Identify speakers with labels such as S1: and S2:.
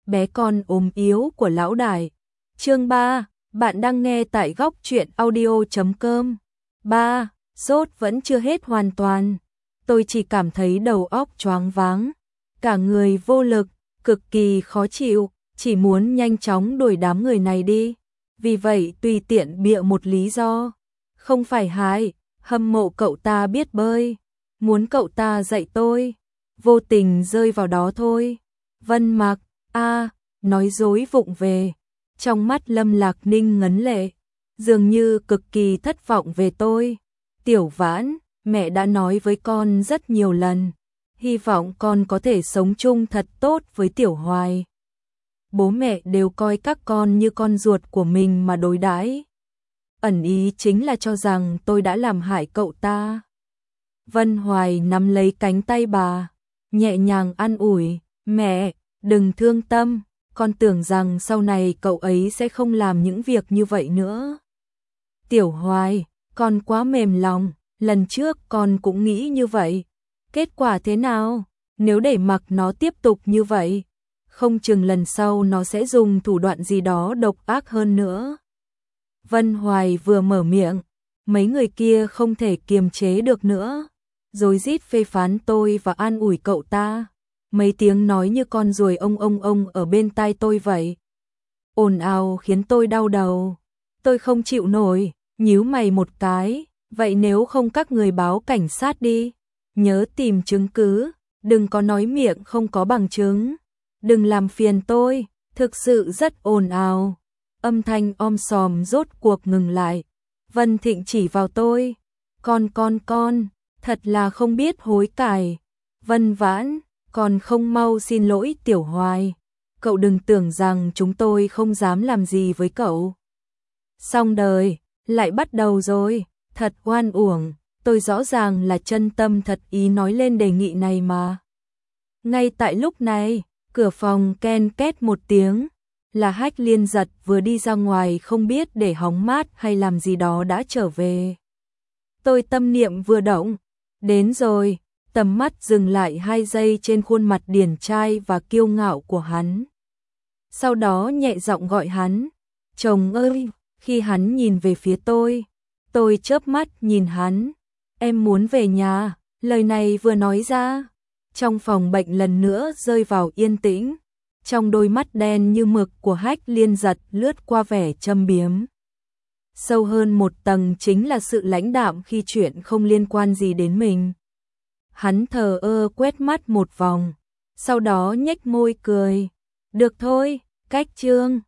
S1: bé con ốm yếu của lão đại. Chương 3, bạn đang nghe tại góc truyện audio.com. 3. Sốt vẫn chưa hết hoàn toàn. Tôi chỉ cảm thấy đầu óc choáng váng, cả người vô lực, cực kỳ khó chịu, chỉ muốn nhanh chóng đuổi đám người này đi. Vì vậy tùy tiện bịa một lý do. Không phải hại, hâm mộ cậu ta biết bơi, muốn cậu ta dạy tôi, vô tình rơi vào đó thôi. Vân Mặc, nói dối vụng về. Trong mắt Lâm Lạc Ninh ngấn lệ, dường như cực kỳ thất vọng về tôi. Tiểu Vãn, mẹ đã nói với con rất nhiều lần, hy vọng con có thể sống chung thật tốt với Tiểu Hoài. Bố mẹ đều coi các con như con ruột của mình mà đối đãi. Ẩn ý chính là cho rằng tôi đã làm hại cậu ta. Vân Hoài nắm lấy cánh tay bà, nhẹ nhàng an ủi, mẹ, đừng thương tâm, con tưởng rằng sau này cậu ấy sẽ không làm những việc như vậy nữa. Tiểu Hoài, con quá mềm lòng, lần trước con cũng nghĩ như vậy. Kết quả thế nào? Nếu để mặc nó tiếp tục như vậy, không chừng lần sau nó sẽ dùng thủ đoạn gì đó độc ác hơn nữa. Vân Hoài vừa mở miệng, mấy người kia không thể kiềm chế được nữa, rồi rít phê phán tôi và an ủi cậu ta. Mấy tiếng nói như con ruồi ông ở bên tai tôi vậy. Ồn ào khiến tôi đau đầu. Tôi không chịu nổi, nhíu mày một cái, vậy nếu không các người báo cảnh sát đi, nhớ tìm chứng cứ, đừng có nói miệng không có bằng chứng. Đừng làm phiền tôi, thực sự rất ồn ào. Âm thanh om sòm rốt cuộc ngừng lại. Vân Thịnh chỉ vào tôi. Con, thật là không biết hối cải. Vân Vãn, còn không mau xin lỗi Tiểu Hoài. Cậu đừng tưởng rằng chúng tôi không dám làm gì với cậu. Xong đời, lại bắt đầu rồi, thật oan uổng. Tôi rõ ràng là chân tâm thật ý nói lên đề nghị này mà. Ngay tại lúc này, cửa phòng ken két một tiếng, là Hách Liên Giật vừa đi ra ngoài không biết để hóng mát hay làm gì đó đã trở về. Tôi tâm niệm vừa động, đến rồi, tầm mắt dừng lại 2 giây trên khuôn mặt điển trai và kiêu ngạo của hắn. Sau đó nhẹ giọng gọi hắn, chồng ơi, khi hắn nhìn về phía tôi chớp mắt nhìn hắn, em muốn về nhà, lời này vừa nói ra. Trong phòng bệnh lần nữa rơi vào yên tĩnh, trong đôi mắt đen như mực của Hách Liên Giật lướt qua vẻ châm biếm. Sâu hơn một tầng chính là sự lãnh đạm khi chuyện không liên quan gì đến mình. Hắn thờ ơ quét mắt một vòng, sau đó nhếch môi cười. Được thôi, cách chương.